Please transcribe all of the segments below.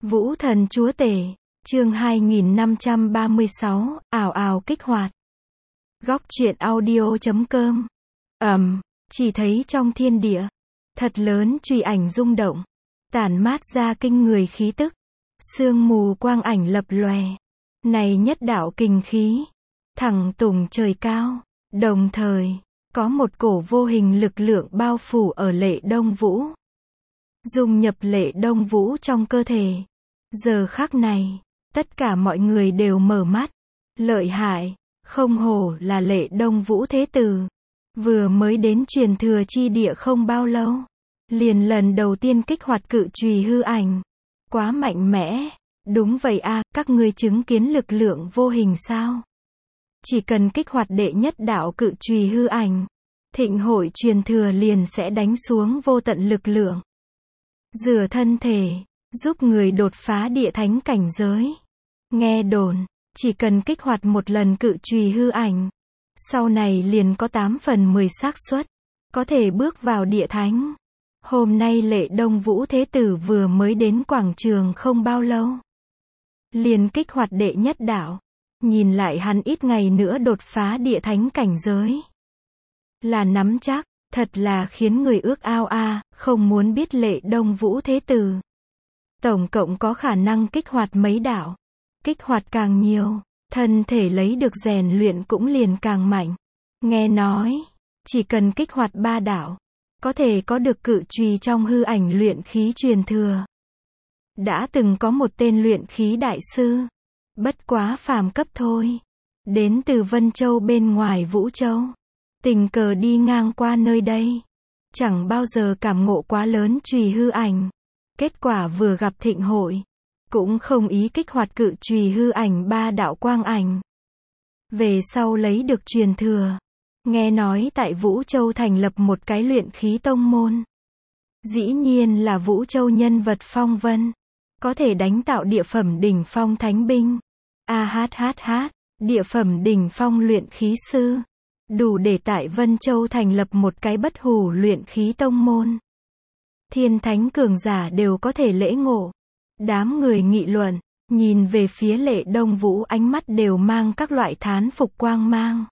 Vũ thần chúa tể, chương 2536, ào ào kích hoạt. Góc truyện audio.com. Chỉ thấy trong thiên địa, thật lớn chùy ảnh rung động, tản mát ra kinh người khí tức, sương mù quang ảnh lập lòe. Này nhất đạo kình khí, thẳng tùng trời cao, đồng thời, có một cổ vô hình lực lượng bao phủ ở Lệ Đông Vũ. Dung nhập Lệ Đông Vũ trong cơ thể. Giờ khắc này, tất cả mọi người đều mở mắt. Lợi hại, không hổ là Lệ Đông Vũ Thế Tử. Vừa mới đến truyền thừa chi địa không bao lâu, liền lần đầu tiên kích hoạt cự chùy hư ảnh. Quá mạnh mẽ. Đúng vậy a, các ngươi chứng kiến lực lượng vô hình sao? Chỉ cần kích hoạt đệ nhất đạo cự chùy hư ảnh, thịnh hội truyền thừa liền sẽ đánh xuống vô tận lực lượng. Rửa thân thể, giúp người đột phá địa thánh cảnh giới. Nghe đồn, chỉ cần kích hoạt một lần cự chùy hư ảnh, sau này liền có 8 phần 10 xác suất có thể bước vào địa thánh. Hôm nay Lệ Đông Vũ Thế Tử vừa mới đến quảng trường không bao lâu, liền kích hoạt đệ nhất đạo. Nhìn lại hắn ít ngày nữa đột phá địa thánh cảnh giới. Là nắm chắc, thật là khiến người ước ao a, không muốn biết Lệ Đông Vũ Thế Tử tổng cộng có khả năng kích hoạt mấy đạo. Kích hoạt càng nhiều, thân thể lấy được rèn luyện cũng liền càng mạnh. Nghe nói, chỉ cần kích hoạt 3 đạo, có thể có được cự chùy trong hư ảnh luyện khí truyền thừa. Đã từng có một tên luyện khí đại sư, bất quá phàm cấp thôi, đến từ Vân Châu bên ngoài Vũ Châu, tình cờ đi ngang qua nơi đây, chẳng bao giờ cảm ngộ quá lớn chùy hư ảnh. Kết quả vừa gặp thịnh hội, cũng không ý kích hoạt cự chùy hư ảnh 3 đạo quang ảnh. Về sau lấy được truyền thừa, nghe nói tại Vũ Châu thành lập một cái luyện khí tông môn. Dĩ nhiên là Vũ Châu nhân vật phong vân, có thể đánh tạo địa phẩm đỉnh phong thánh binh. Địa phẩm đỉnh phong luyện khí sư, đủ để tại Vân Châu thành lập một cái bất hủ luyện khí tông môn. Thiên thánh cường giả đều có thể lễ ngộ. Đám người nghị luận, nhìn về phía Lệ Đông Vũ ánh mắt đều mang các loại thán phục quang mang.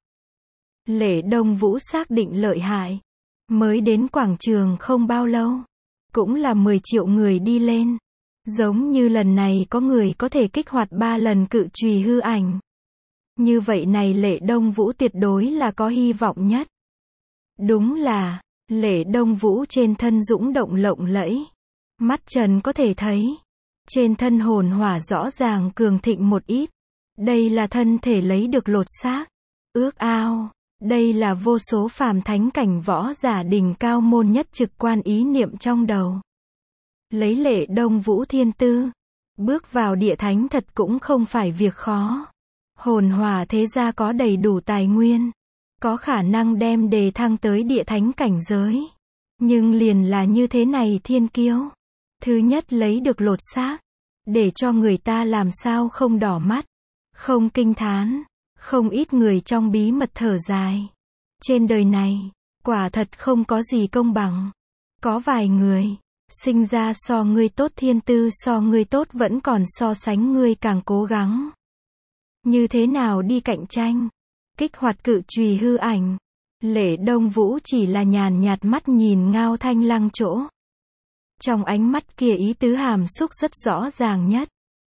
Lệ Đông Vũ xác định lợi hại. Mới đến quảng trường không bao lâu, cũng là 10 triệu người đi lên. Giống như lần này có người có thể kích hoạt 3 lần cự chùy hư ảnh. Như vậy này Lệ Đông Vũ tuyệt đối là có hy vọng nhất. Đúng là, Lệ Đông Vũ trên thân dũng động lộng lẫy. Mắt trần có thể thấy. Trên thân hồn hỏa rõ ràng cường thịnh một ít. Đây là thân thể lấy được lột xác. Ước ao. Đây là vô số phàm thánh cảnh võ giả đỉnh cao môn nhất trực quan ý niệm trong đầu. Lấy Lệ Đông Vũ thiên tư, bước vào địa thánh thật cũng không phải việc khó. Hồn hỏa thế gia có đầy đủ tài nguyên, có khả năng đem đề thăng tới địa thánh cảnh giới. Nhưng liền là như thế này thiên kiêu. Thứ nhất lấy được lột xác, để cho người ta làm sao không đỏ mắt, không kinh thán. Không ít người trong bí mật thở dài. Trên đời này, quả thật không có gì công bằng. Có vài người, sinh ra so ngươi tốt, thiên tư so ngươi tốt, vẫn còn so sánh ngươi càng cố gắng. Như thế nào đi cạnh tranh? Kích hoạt cự chùy hư ảnh. Lệ Đông Vũ chỉ là nhàn nhạt mắt nhìn Ngao Thanh Lăng chỗ. Trong ánh mắt kia ý tứ hàm xúc rất rõ ràng nhất.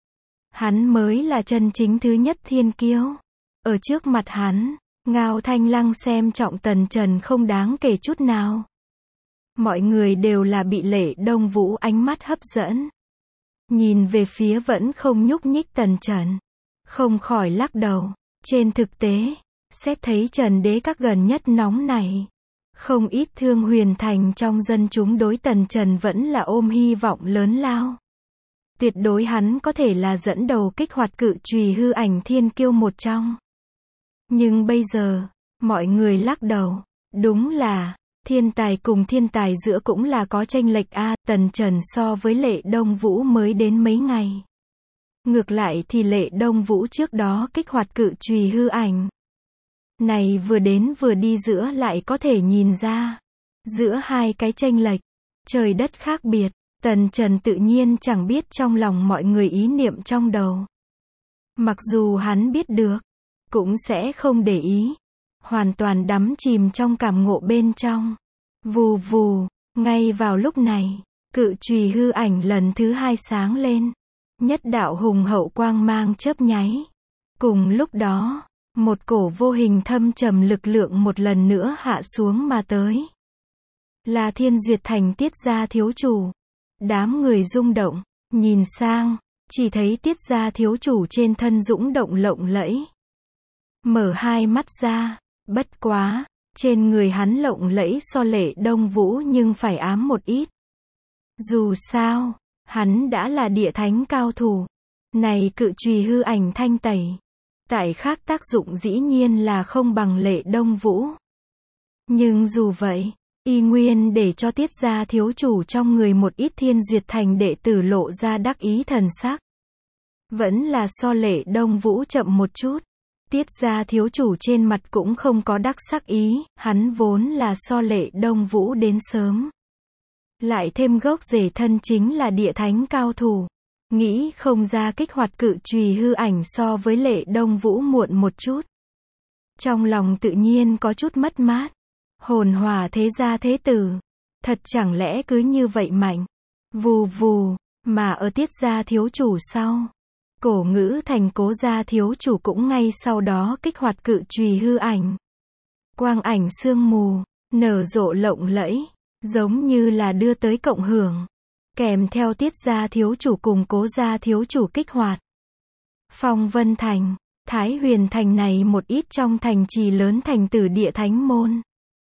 Hắn mới là chân chính thứ nhất thiên kiêu. Ở trước mặt hắn, Ngao Thanh Lăng xem trọng Tần Trần không đáng kể chút nào. Mọi người đều là bị Lệ Đông Vũ ánh mắt hấp dẫn. Nhìn về phía vẫn không nhúc nhích Tần Trần, không khỏi lắc đầu. Trên thực tế, xét thấy Trần Đế các gần nhất nóng này, không ít Thương Huyền Thành trong dân chúng đối Tần Trần vẫn là ôm hy vọng lớn lao. Tuyệt đối hắn có thể là dẫn đầu kích hoạt cự chùy hư ảnh thiên kiêu một trong. Nhưng bây giờ, mọi người lắc đầu. Đúng là, thiên tài cùng thiên tài giữa cũng là có chênh lệch a. Tần Trần so với Lệ Đông Vũ mới đến mấy ngày. Ngược lại thì Lệ Đông Vũ trước đó kích hoạt cự chùy hư ảnh. Này vừa đến vừa đi giữa lại có thể nhìn ra. Giữa hai cái chênh lệch, trời đất khác biệt. Tần Trần tự nhiên chẳng biết trong lòng mọi người ý niệm trong đầu. Mặc dù hắn biết được, cũng sẽ không để ý. Hoàn toàn đắm chìm trong cảm ngộ bên trong. Vù vù, ngay vào lúc này, cự chùy hư ảnh lần thứ hai sáng lên. Nhất đạo hùng hậu quang mang chớp nháy. Cùng lúc đó, một cổ vô hình thâm trầm lực lượng một lần nữa hạ xuống mà tới. Là Thiên Duyệt Thành Tiết Gia thiếu chủ. Đám người rung động, nhìn sang, chỉ thấy Tiết Gia thiếu chủ trên thân dũng động lộng lẫy. Mở hai mắt ra, bất quá, trên người hắn lộng lẫy so Lệ Đông Vũ nhưng phải ám một ít. Dù sao, hắn đã là địa thánh cao thủ. Này cự chùy hư ảnh thanh tẩy. Tại khác tác dụng dĩ nhiên là không bằng Lệ Đông Vũ. Nhưng dù vậy, y nguyên để cho Tiết Gia thiếu chủ trong người một ít Thiên Duyệt Thành đệ tử lộ ra đắc ý thần sắc. Vẫn là so Lệ Đông Vũ chậm một chút. Tiết Gia thiếu chủ trên mặt cũng không có đắc sắc ý, hắn vốn là so Lệ Đông Vũ đến sớm. Lại thêm gốc rễ thân chính là địa thánh cao thủ. Nghĩ không ra kích hoạt cự chùy hư ảnh so với Lệ Đông Vũ muộn một chút. Trong lòng tự nhiên có chút mất mát. Hồn Hỏa thế gia thế tử. Thật chẳng lẽ cứ như vậy mạnh. Vù vù, mà ở Tiết Gia thiếu chủ sau. Cổ Ngữ Thành Cố Gia thiếu chủ cũng ngay sau đó kích hoạt cự chùy hư ảnh. Quang ảnh sương mù, nở rộ lộng lẫy, giống như là đưa tới cộng hưởng. Kèm theo Tiết Gia thiếu chủ cùng Cố Gia thiếu chủ kích hoạt. Phong Vân Thành, Thái Huyền Thành này một ít trong thành trì lớn thành tử địa thánh môn.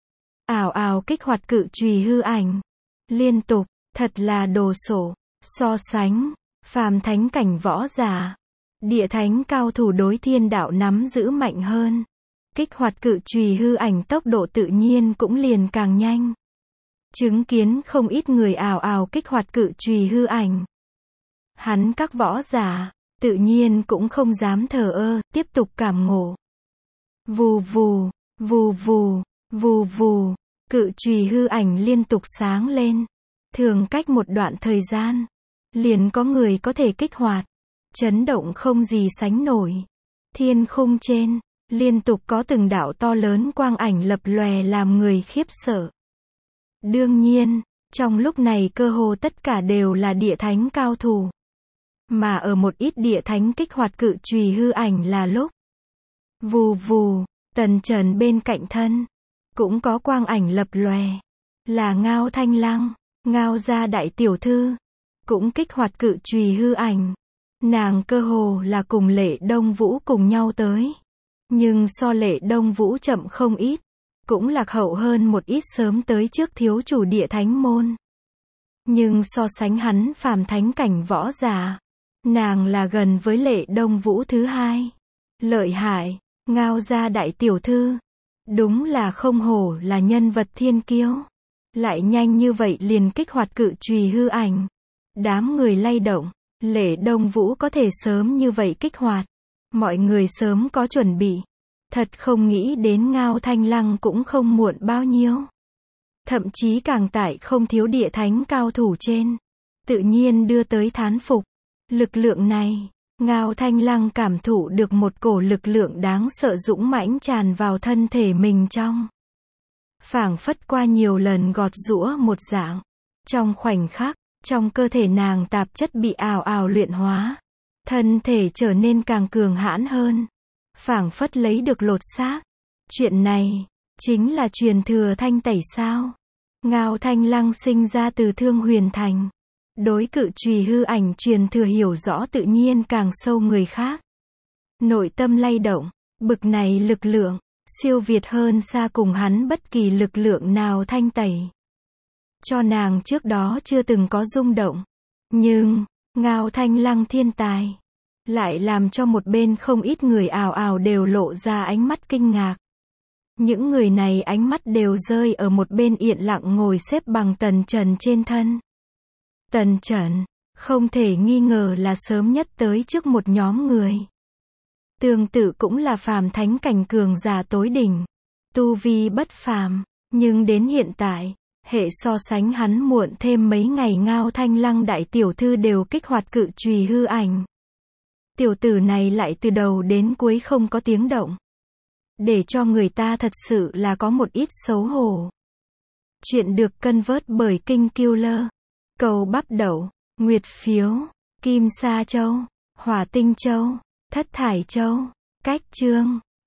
Ảo ảo kích hoạt cự chùy hư ảnh. Liên tục, thật là đồ sộ, so sánh, phàm thánh cảnh võ giả. Địa thánh cao thủ đối thiên đạo nắm giữ mạnh hơn. Kích hoạt cự chùy hư ảnh tốc độ tự nhiên cũng liền càng nhanh. Chứng kiến không ít người ảo ảo kích hoạt cự chùy hư ảnh. Hắn các võ giả, tự nhiên cũng không dám thờ ơ, tiếp tục cảm ngộ. Vù vù, vù vù, vù vù, cự chùy hư ảnh liên tục sáng lên. Thường cách một đoạn thời gian, liền có người có thể kích hoạt. Chấn động không gì sánh nổi. Thiên khung trên, liên tục có từng đạo to lớn quang ảnh lập lòe làm người khiếp sợ. Đương nhiên, trong lúc này cơ hồ tất cả đều là địa thánh cao thủ. Mà ở một ít địa thánh kích hoạt cự chùy hư ảnh là lúc. Vù vù, Tần Trần bên cạnh thân. Cũng có quang ảnh lập lòe. Là Ngao Thanh Lăng, Ngao gia đại tiểu thư. Cũng kích hoạt cự chùy hư ảnh. Nàng cơ hồ là cùng Lệ Đông Vũ cùng nhau tới. Nhưng so Lệ Đông Vũ chậm không ít. Cũng lạc hậu hơn một ít sớm tới trước thiếu chủ địa thánh môn. Nhưng so sánh hắn phàm thánh cảnh võ giả. Nàng là gần với Lệ Đông Vũ thứ hai. Lợi hại, Ngao gia đại tiểu thư. Đúng là không hổ là nhân vật thiên kiêu. Lại nhanh như vậy liền kích hoạt cự chùy hư ảnh. Đám người lay động. Lệ Đông Vũ có thể sớm như vậy kích hoạt. Mọi người sớm có chuẩn bị. Thật không nghĩ đến Ngao Thanh Lăng cũng không muộn bao nhiêu. Thậm chí càng tại không thiếu địa thánh cao thủ trên. Tự nhiên đưa tới thán phục. Lực lượng này, Ngao Thanh Lăng cảm thụ được một cổ lực lượng đáng sợ dũng mãnh tràn vào thân thể mình trong. Phảng phất qua nhiều lần gọt giũa một dạng. Trong khoảnh khắc, trong cơ thể nàng tạp chất bị ào ào luyện hóa. Thân thể trở nên càng cường hãn hơn. Phảng phất lấy được lột xác. Chuyện này, chính là truyền thừa thanh tẩy sao. Ngao Thanh Lăng sinh ra từ Thương Huyền Thành. Đối cự chùy hư ảnh truyền thừa hiểu rõ tự nhiên càng sâu người khác. Nội tâm lay động, bực này lực lượng, siêu việt hơn xa cùng hắn bất kỳ lực lượng nào thanh tẩy. Cho nàng trước đó chưa từng có rung động. Nhưng, Ngao Thanh Lăng thiên tài. Lại làm cho một bên không ít người ào ào đều lộ ra ánh mắt kinh ngạc. Những người này ánh mắt đều rơi ở một bên yên lặng ngồi xếp bằng Tần Trần trên thân. Tần Trần, không thể nghi ngờ là sớm nhất tới trước một nhóm người. Tương tự cũng là phàm thánh cảnh cường giả tối đỉnh. Tu vi bất phàm, nhưng đến hiện tại, Hệ so sánh hắn muộn thêm mấy ngày Ngao Thanh Lăng đại tiểu thư đều kích hoạt cự chùy hư ảnh. Tiểu tử này lại từ đầu đến cuối không có tiếng động. Để cho người ta thật sự là có một ít xấu hổ. Chuyện được cân vớt bởi Kinh Killer. Cầu bắp đậu, nguyệt phiếu, kim sa châu, hỏa tinh châu, thất thải châu, cách chương.